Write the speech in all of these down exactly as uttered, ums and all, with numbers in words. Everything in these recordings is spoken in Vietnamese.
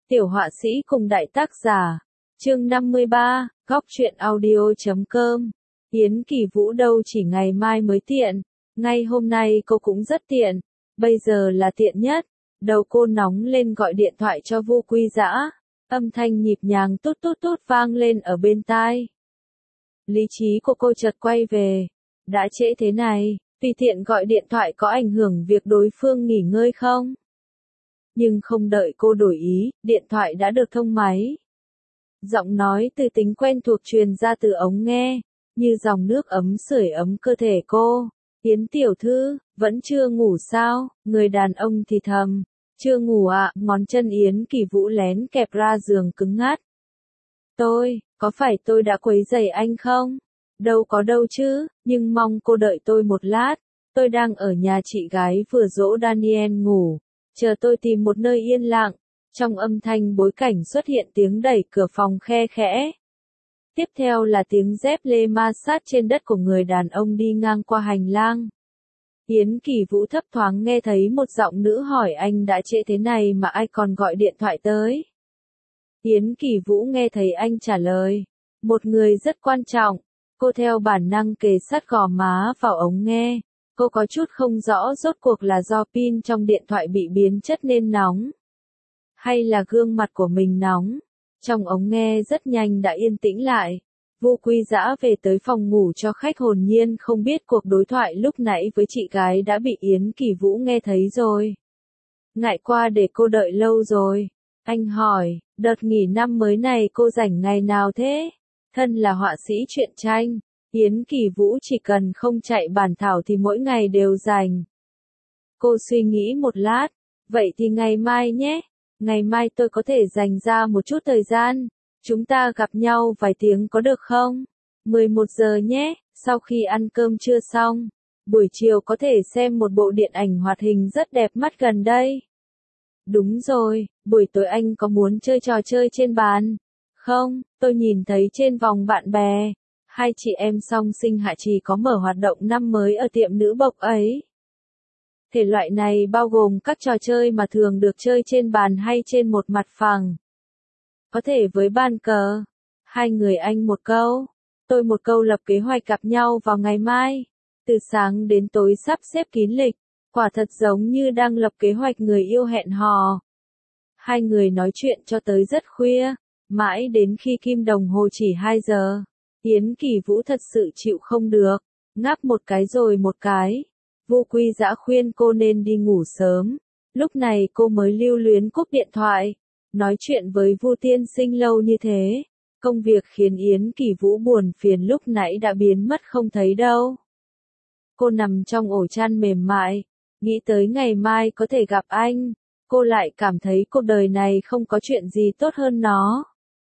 Tiểu họa sĩ cùng đại tác giả. Chương năm mươi ba, góc truyện audio chấm com. Yến Kỳ Vũ đâu chỉ ngày mai mới tiện, ngay hôm nay cô cũng rất tiện, bây giờ là tiện nhất. Đầu cô nóng lên gọi điện thoại cho Vu Quy Dã, âm thanh nhịp nhàng tút tút tút vang lên ở bên tai. Lý trí của cô chợt quay về, đã trễ thế này, tùy tiện gọi điện thoại có ảnh hưởng việc đối phương nghỉ ngơi không? Nhưng không đợi cô đổi ý, điện thoại đã được thông máy. Giọng nói từ tính quen thuộc truyền ra từ ống nghe, như dòng nước ấm sưởi ấm cơ thể cô. Yến tiểu thư, vẫn chưa ngủ sao? Người đàn ông thì thầm. Chưa ngủ ạ, à? Ngón chân Yến Kỳ Vũ lén kẹp ra giường cứng ngắt. Tôi, có phải tôi đã quấy rầy anh không? Đâu có đâu chứ, nhưng mong cô đợi tôi một lát. Tôi đang ở nhà chị gái vừa dỗ Daniel ngủ. Chờ tôi tìm một nơi yên lặng. Trong âm thanh bối cảnh xuất hiện tiếng đẩy cửa phòng khe khẽ. Tiếp theo là tiếng dép lê ma sát trên đất của người đàn ông đi ngang qua hành lang. Yến Kỳ Vũ thấp thoáng nghe thấy một giọng nữ hỏi anh đã trễ thế này mà ai còn gọi điện thoại tới. Yến Kỳ Vũ nghe thấy anh trả lời. Một người rất quan trọng. Cô theo bản năng kề sát gò má vào ống nghe. Cô có chút không rõ rốt cuộc là do pin trong điện thoại bị biến chất nên nóng. Hay là gương mặt của mình nóng. Trong ống nghe rất nhanh đã yên tĩnh lại. Vu Quy Dã về tới phòng ngủ cho khách hồn nhiên không biết cuộc đối thoại lúc nãy với chị gái đã bị Yến Kỳ Vũ nghe thấy rồi. Ngại qua để cô đợi lâu rồi. Anh hỏi, đợt nghỉ năm mới này cô rảnh ngày nào thế? Thân là họa sĩ truyện tranh, Yến Kỳ Vũ chỉ cần không chạy bản thảo thì mỗi ngày đều rảnh. Cô suy nghĩ một lát, vậy thì ngày mai nhé. Ngày mai tôi có thể dành ra một chút thời gian. Chúng ta gặp nhau vài tiếng có được không? mười một giờ nhé, sau khi ăn cơm trưa xong. Buổi chiều có thể xem một bộ điện ảnh hoạt hình rất đẹp mắt gần đây. Đúng rồi, buổi tối anh có muốn chơi trò chơi trên bàn? Không, tôi nhìn thấy trên vòng bạn bè. Hai chị em song sinh hạ trì có mở hoạt động năm mới ở tiệm nữ bộc ấy. Thể loại này bao gồm các trò chơi mà thường được chơi trên bàn hay trên một mặt phẳng. Có thể với bàn cờ. Hai người anh một câu, tôi một câu lập kế hoạch gặp nhau vào ngày mai. Từ sáng đến tối sắp xếp kín lịch, quả thật giống như đang lập kế hoạch người yêu hẹn hò. Hai người nói chuyện cho tới rất khuya, mãi đến khi kim đồng hồ chỉ hai giờ. Yến Kỳ Vũ thật sự chịu không được, ngáp một cái rồi một cái. Vu Quy Dã khuyên cô nên đi ngủ sớm. Lúc này cô mới lưu luyến cúp điện thoại. Nói chuyện với Vu tiên sinh lâu như thế. Công việc khiến Yến Kỳ Vũ buồn phiền lúc nãy đã biến mất không thấy đâu. Cô nằm trong ổ chăn mềm mại. Nghĩ tới ngày mai có thể gặp anh. Cô lại cảm thấy cuộc đời này không có chuyện gì tốt hơn nó.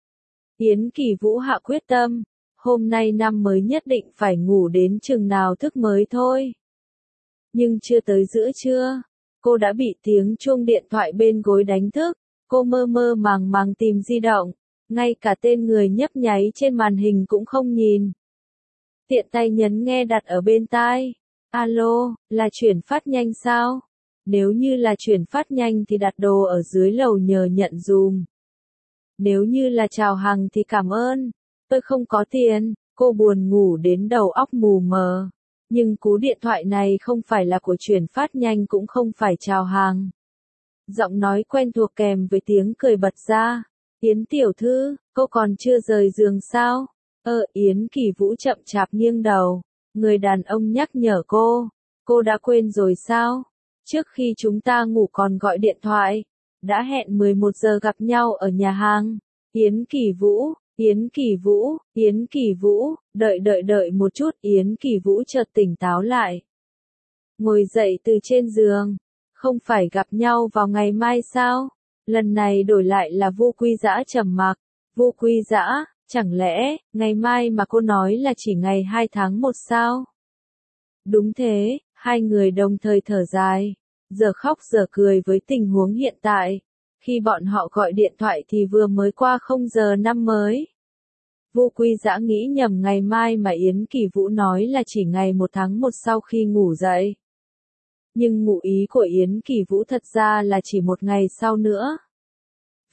Yến Kỳ Vũ hạ quyết tâm. Hôm nay năm mới nhất định phải ngủ đến chừng nào thức mới thôi. Nhưng chưa tới giữa trưa, cô đã bị tiếng chuông điện thoại bên gối đánh thức. Cô mơ mơ màng màng tìm di động, ngay cả tên người nhấp nháy trên màn hình cũng không nhìn. Tiện tay nhấn nghe đặt ở bên tai. Alo, là chuyển phát nhanh sao? Nếu như là chuyển phát nhanh thì đặt đồ ở dưới lầu nhờ nhận dùm. Nếu như là chào hàng thì cảm ơn. Tôi không có tiền, cô buồn ngủ đến đầu óc mù mờ. Nhưng cú điện thoại này không phải là của chuyển phát nhanh cũng không phải chào hàng. Giọng nói quen thuộc kèm với tiếng cười bật ra. Yến tiểu thư, cô còn chưa rời giường sao? Ờ, Yến Kỳ Vũ chậm chạp nghiêng đầu. Người đàn ông nhắc nhở cô. Cô đã quên rồi sao? Trước khi chúng ta ngủ còn gọi điện thoại. Đã hẹn mười một giờ gặp nhau ở nhà hàng. Yến Kỳ Vũ, Yến Kỳ Vũ, Yến Kỳ Vũ, đợi đợi đợi một chút. Yến Kỳ Vũ chợt tỉnh táo lại. Ngồi dậy từ trên giường. Không phải gặp nhau vào ngày mai sao? Lần này đổi lại là Vu Quy Dã trầm mặc. Vu Quy Dã, chẳng lẽ, ngày mai mà cô nói là chỉ ngày hai tháng một sao? Đúng thế, hai người đồng thời thở dài. Giờ khóc giờ cười với tình huống hiện tại. Khi bọn họ gọi điện thoại thì vừa mới qua không giờ năm mới. Vu Quy Dã nghĩ nhầm ngày mai mà Yến Kỳ Vũ nói là chỉ ngày một tháng một sau khi ngủ dậy. Nhưng ngụ ý của Yến Kỳ Vũ thật ra là chỉ một ngày sau nữa.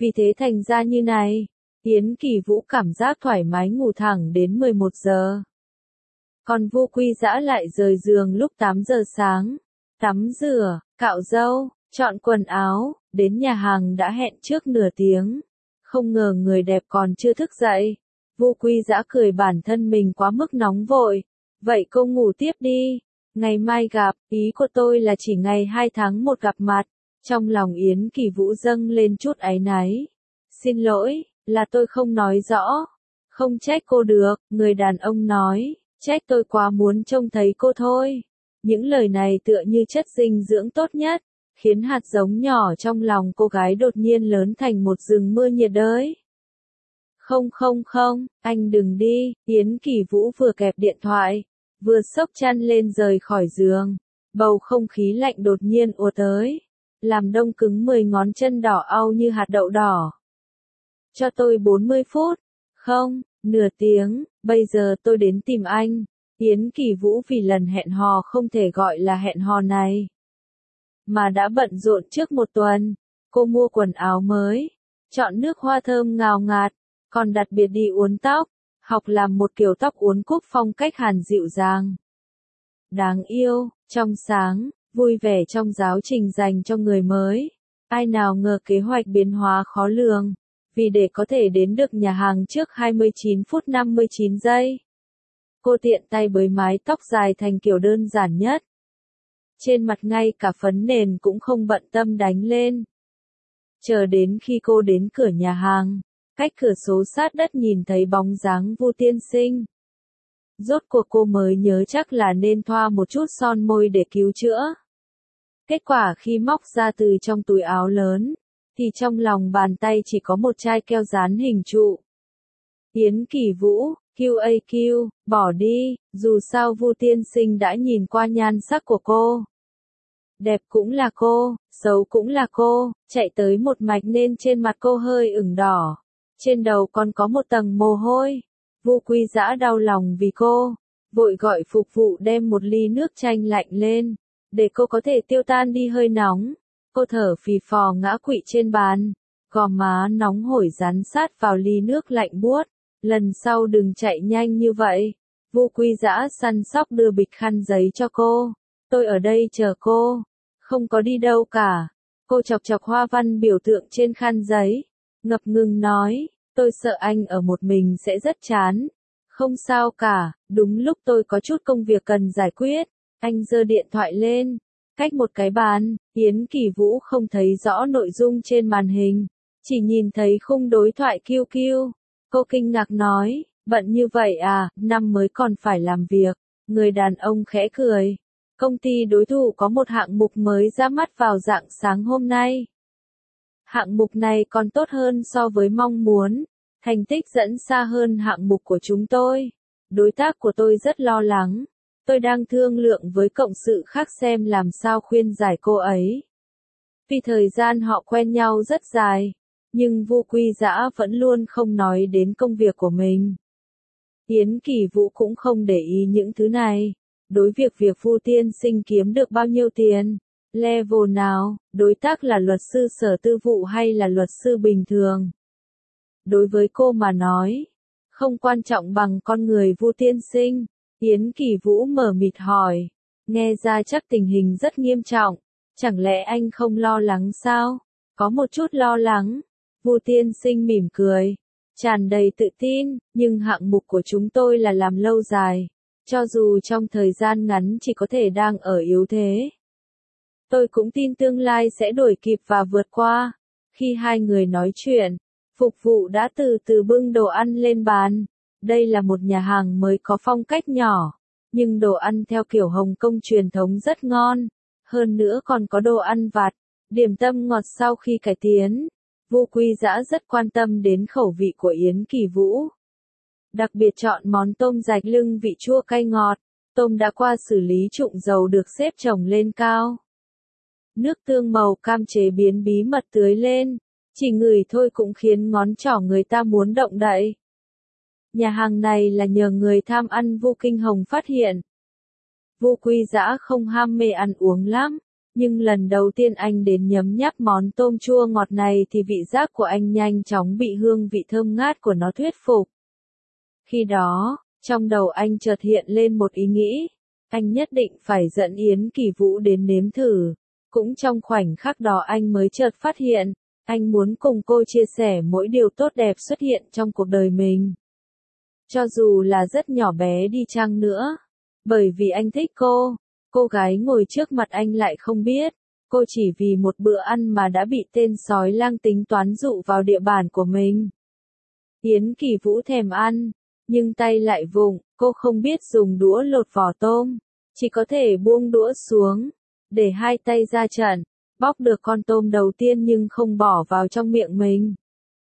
Vì thế thành ra như này, Yến Kỳ Vũ cảm giác thoải mái ngủ thẳng đến mười một giờ. Còn Vu Quy Dã lại rời giường lúc tám giờ sáng, tắm rửa, cạo râu, chọn quần áo, đến nhà hàng đã hẹn trước nửa tiếng. Không ngờ người đẹp còn chưa thức dậy. Vu Quy Dã cười bản thân mình quá mức nóng vội. Vậy cô ngủ tiếp đi. Ngày mai gặp, ý của tôi là chỉ ngày hai tháng một gặp mặt. Trong lòng Yến Kỳ Vũ dâng lên chút áy náy. Xin lỗi, là tôi không nói rõ. Không trách cô được, người đàn ông nói. Trách tôi quá muốn trông thấy cô thôi. Những lời này tựa như chất dinh dưỡng tốt nhất, khiến hạt giống nhỏ trong lòng cô gái đột nhiên lớn thành một rừng mưa nhiệt đới. Không không không, anh đừng đi, Yến Kỳ Vũ vừa kẹp điện thoại, vừa xốc chăn lên rời khỏi giường. Bầu không khí lạnh đột nhiên ùa tới, làm đông cứng mười ngón chân đỏ au như hạt đậu đỏ. Cho tôi bốn mươi phút, không, nửa tiếng, bây giờ tôi đến tìm anh. Yến Kỳ Vũ vì lần hẹn hò không thể gọi là hẹn hò này, mà đã bận rộn trước một tuần. Cô mua quần áo mới, chọn nước hoa thơm ngào ngạt, còn đặc biệt đi uốn tóc, học làm một kiểu tóc uốn cúc phong cách Hàn dịu dàng. Đáng yêu, trong sáng, vui vẻ trong giáo trình dành cho người mới. Ai nào ngờ kế hoạch biến hóa khó lường, vì để có thể đến được nhà hàng trước hai mươi chín phút năm mươi chín giây. Cô tiện tay bới mái tóc dài thành kiểu đơn giản nhất. Trên mặt ngay cả phấn nền cũng không bận tâm đánh lên. Chờ đến khi cô đến cửa nhà hàng, cách cửa sổ sát đất nhìn thấy bóng dáng Vu tiên sinh. Rốt cuộc cô mới nhớ chắc là nên thoa một chút son môi để cứu chữa. Kết quả khi móc ra từ trong túi áo lớn, thì trong lòng bàn tay chỉ có một chai keo dán hình trụ. Yến Kỳ Vũ, quy a quy, bỏ đi, dù sao Vu tiên sinh đã nhìn qua nhan sắc của cô. Đẹp cũng là cô, xấu cũng là cô, chạy tới một mạch nên trên mặt cô hơi ửng đỏ. Trên đầu còn có một tầng mồ hôi. Vu Quy Dã đau lòng vì cô, vội gọi phục vụ đem một ly nước chanh lạnh lên, để cô có thể tiêu tan đi hơi nóng. Cô thở phì phò ngã quỵ trên bàn, gò má nóng hổi dán sát vào ly nước lạnh buốt. Lần sau đừng chạy nhanh như vậy. Vu Quy Dã săn sóc đưa bịch khăn giấy cho cô. Tôi ở đây chờ cô, không có đi đâu cả. Cô chọc chọc hoa văn biểu tượng trên khăn giấy, ngập ngừng nói, tôi sợ anh ở một mình sẽ rất chán. Không sao cả, đúng lúc tôi có chút công việc cần giải quyết. Anh giơ điện thoại lên, cách một cái bàn. Yến Kỳ Vũ không thấy rõ nội dung trên màn hình, chỉ nhìn thấy khung đối thoại quy quy. Cô kinh ngạc nói, bận như vậy à, năm mới còn phải làm việc. Người đàn ông khẽ cười. Công ty đối thủ có một hạng mục mới ra mắt vào rạng sáng hôm nay. Hạng mục này còn tốt hơn so với mong muốn. Thành tích dẫn xa hơn hạng mục của chúng tôi. Đối tác của tôi rất lo lắng. Tôi đang thương lượng với cộng sự khác xem làm sao khuyên giải cô ấy. Vì thời gian họ quen nhau rất dài, nhưng Vu Quy Dã vẫn luôn không nói đến công việc của mình. Yến Kỳ Vũ cũng không để ý những thứ này. Đối việc việc Vu tiên sinh kiếm được bao nhiêu tiền, level nào, đối tác là luật sư sở tư vụ hay là luật sư bình thường. Đối với cô mà nói, không quan trọng bằng con người Vu tiên sinh. Yến Kỳ Vũ mở mịt hỏi, nghe ra chắc tình hình rất nghiêm trọng, chẳng lẽ anh không lo lắng sao? Có một chút lo lắng. Vu tiên sinh mỉm cười, tràn đầy tự tin, nhưng hạng mục của chúng tôi là làm lâu dài, cho dù trong thời gian ngắn chỉ có thể đang ở yếu thế. Tôi cũng tin tương lai sẽ đuổi kịp và vượt qua. Khi hai người nói chuyện, phục vụ đã từ từ bưng đồ ăn lên bàn. Đây là một nhà hàng mới có phong cách nhỏ, nhưng đồ ăn theo kiểu Hồng Kông truyền thống rất ngon. Hơn nữa còn có đồ ăn vặt, điểm tâm ngọt sau khi cải tiến. Vu Quy Dã rất quan tâm đến khẩu vị của Yến Kỳ Vũ. Đặc biệt chọn món tôm rạch lưng vị chua cay ngọt. Tôm đã qua xử lý trụng dầu được xếp chồng lên cao. Nước tương màu cam chế biến bí mật tưới lên. Chỉ ngửi thôi cũng khiến ngón trỏ người ta muốn động đậy. Nhà hàng này là nhờ người tham ăn Vu Kinh Hồng phát hiện. Vu Quy Dã không ham mê ăn uống lắm, Nhưng lần đầu tiên anh đến nhấm nháp món tôm chua ngọt này thì vị giác của anh nhanh chóng bị hương vị thơm ngát của nó thuyết phục. Khi đó, trong đầu anh chợt hiện lên một ý nghĩ, anh nhất định phải dẫn Yến Kỳ Vũ đến nếm thử. Cũng trong khoảnh khắc đó anh mới chợt phát hiện, anh muốn cùng cô chia sẻ mỗi điều tốt đẹp xuất hiện trong cuộc đời mình. Cho dù là rất nhỏ bé đi chăng nữa, bởi vì anh thích cô, cô gái ngồi trước mặt anh lại không biết, cô chỉ vì một bữa ăn mà đã bị tên sói lang tính toán dụ vào địa bàn của mình. Yến Kỳ Vũ thèm ăn, nhưng tay lại vụng, cô không biết dùng đũa lột vỏ tôm, chỉ có thể buông đũa xuống, để hai tay ra trận, bóc được con tôm đầu tiên nhưng không bỏ vào trong miệng mình,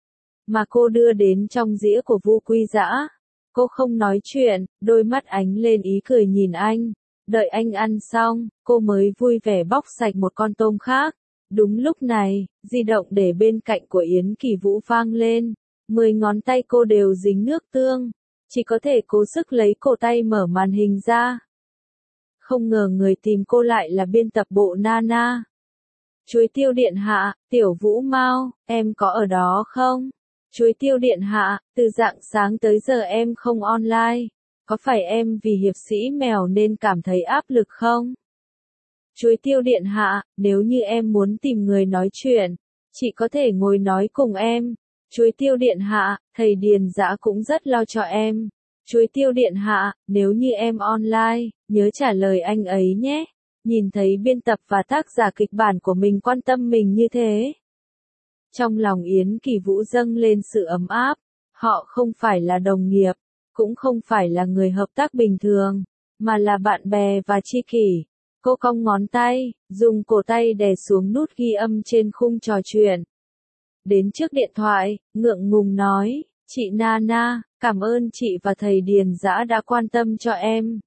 mà cô đưa đến trong dĩa của Vu Quy Dã. Cô không nói chuyện, đôi mắt ánh lên ý cười nhìn anh. Đợi anh ăn xong, cô mới vui vẻ bóc sạch một con tôm khác. Đúng lúc này, di động để bên cạnh của Yến Kỳ Vũ vang lên. Mười ngón tay cô đều dính nước tương, chỉ có thể cố sức lấy cổ tay mở màn hình ra. Không ngờ người tìm cô lại là biên tập bộ Nana. Chuối tiêu điện hạ, Tiểu Vũ Mao, em có ở đó không? Chuối tiêu điện hạ, từ rạng sáng tới giờ em không online, có phải em vì hiệp sĩ mèo nên cảm thấy áp lực không? Chuối tiêu điện hạ, nếu như em muốn tìm người nói chuyện, chị có thể ngồi nói cùng em. Chuối tiêu điện hạ, thầy Điền Dã cũng rất lo cho em. Chuối tiêu điện hạ, nếu như em online, nhớ trả lời anh ấy nhé. Nhìn thấy biên tập và tác giả kịch bản của mình quan tâm mình như thế, trong lòng Yến Kỳ Vũ dâng lên sự ấm áp. Họ không phải là đồng nghiệp, cũng không phải là người hợp tác bình thường, mà là bạn bè và tri kỷ. Cô cong ngón tay, dùng cổ tay đè xuống nút ghi âm trên khung trò chuyện. Đến trước điện thoại, ngượng ngùng nói, chị Nana, cảm ơn chị và thầy Điền Dã đã quan tâm cho em.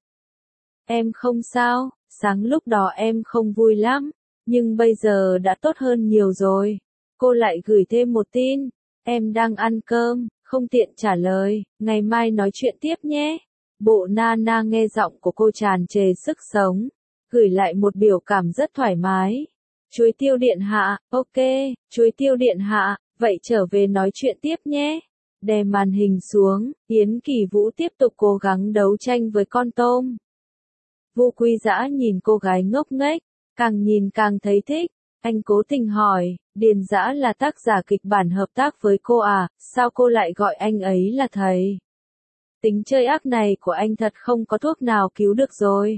Em không sao, sáng lúc đó em không vui lắm, nhưng bây giờ đã tốt hơn nhiều rồi. Cô lại gửi thêm một tin, em đang ăn cơm, không tiện trả lời, ngày mai nói chuyện tiếp nhé. Bộ Nana nghe giọng của cô tràn trề sức sống, gửi lại một biểu cảm rất thoải mái. Chuối tiêu điện hạ, ok, chuối tiêu điện hạ, vậy trở về nói chuyện tiếp nhé. Đè màn hình xuống, Yến Kỳ Vũ tiếp tục cố gắng đấu tranh với con tôm. Vu Quy Dã nhìn cô gái ngốc nghếch, càng nhìn càng thấy thích. Anh cố tình hỏi, Điền Dã là tác giả kịch bản hợp tác với cô à, sao cô lại gọi anh ấy là thầy? Tính chơi ác này của anh thật không có thuốc nào cứu được rồi.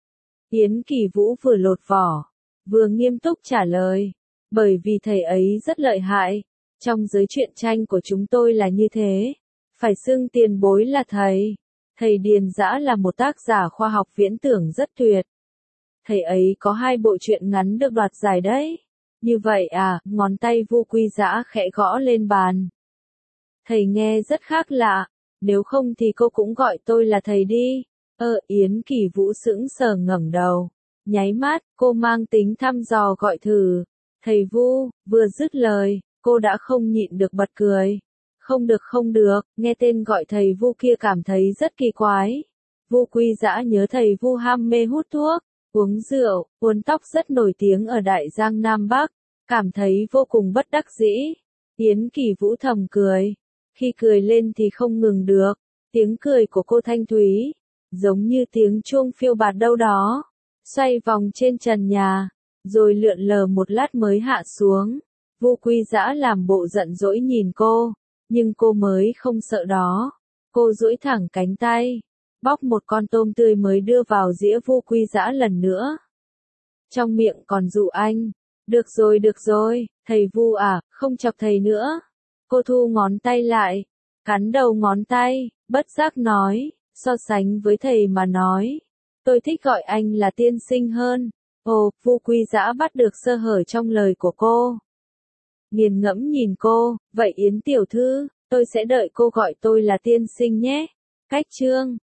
Yến Kỳ Vũ vừa lột vỏ, vừa nghiêm túc trả lời, bởi vì thầy ấy rất lợi hại. Trong giới truyện tranh của chúng tôi là như thế, phải xưng tiền bối là thầy. Thầy Điền Dã là một tác giả khoa học viễn tưởng rất tuyệt. Thầy ấy có hai bộ truyện ngắn được đoạt giải đấy. Như vậy à, ngón tay Vu Quy Dã khẽ gõ lên bàn. Thầy nghe rất khác lạ, nếu không thì cô cũng gọi tôi là thầy đi. Ơ, Yến Kỳ Vũ sững sờ ngẩng đầu. Nháy mắt, cô mang tính thăm dò gọi thử. Thầy Vu, vừa dứt lời, cô đã không nhịn được bật cười. Không được không được, nghe tên gọi thầy Vu kia cảm thấy rất kỳ quái. Vu Quy Dã nhớ thầy Vu ham mê hút thuốc, uống rượu, uốn tóc rất nổi tiếng ở Đại Giang Nam Bắc, cảm thấy vô cùng bất đắc dĩ. Yến Kỳ Vũ thầm cười, khi cười lên thì không ngừng được, tiếng cười của cô thanh thúy, giống như tiếng chuông phiêu bạt đâu đó, xoay vòng trên trần nhà, rồi lượn lờ một lát mới hạ xuống. Vu Quy Dã làm bộ giận dỗi nhìn cô, nhưng cô mới không sợ đó. Cô duỗi thẳng cánh tay, bóc một con tôm tươi mới đưa vào dĩa Vu Quy Dã lần nữa. Trong miệng còn dụ anh, được rồi được rồi, thầy Vu à, không chọc thầy nữa. Cô thu ngón tay lại, cắn đầu ngón tay, bất giác nói, so sánh với thầy mà nói, tôi thích gọi anh là tiên sinh hơn. Ồ, Vu Quy Dã bắt được sơ hở trong lời của cô. Nghiền ngẫm nhìn cô, vậy Yến tiểu thư, tôi sẽ đợi cô gọi tôi là tiên sinh nhé. Cách chương